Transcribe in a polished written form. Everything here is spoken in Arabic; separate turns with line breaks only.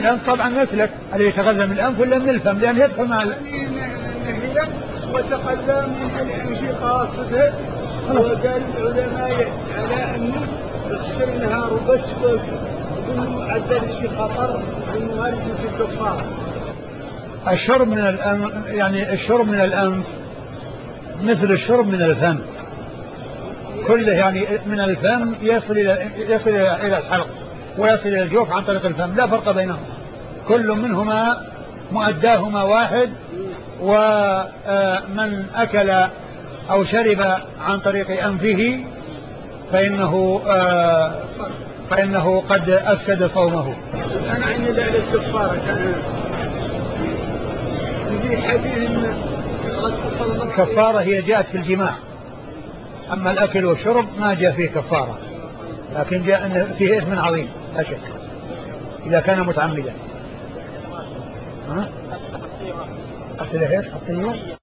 الأنف طبعا مسلك، هل يتغذى من الأنف ولا من الفم؟ لأن يدخل مع
نهلك وتقلى من الأنف قاصده. وقال العلماء على أنه يغسلنها وبس بدون معدل شي خطر إنه هذه الكفارة.
الشرب من الأنف، يعني الشرب من الأنف مثل الشرب من الفم كله، يعني من الفم يصل إلى الحلق ويصل إلى الجوف عن طريق الفم، لا فرق بينهم، كل منهما مؤداهما واحد. ومن أكل أو شرب عن طريق أنفه فإنه قد أفسد صومه.
أنا عندي ذلك الكفارة كان في حديث
الكفارة هي جاءت في الجماع، أما الأكل والشرب ما جاء فيه كفارة، لكن جاء أن فيه إثم عظيم لا شك إذا كان متعمدا. أصل إيش؟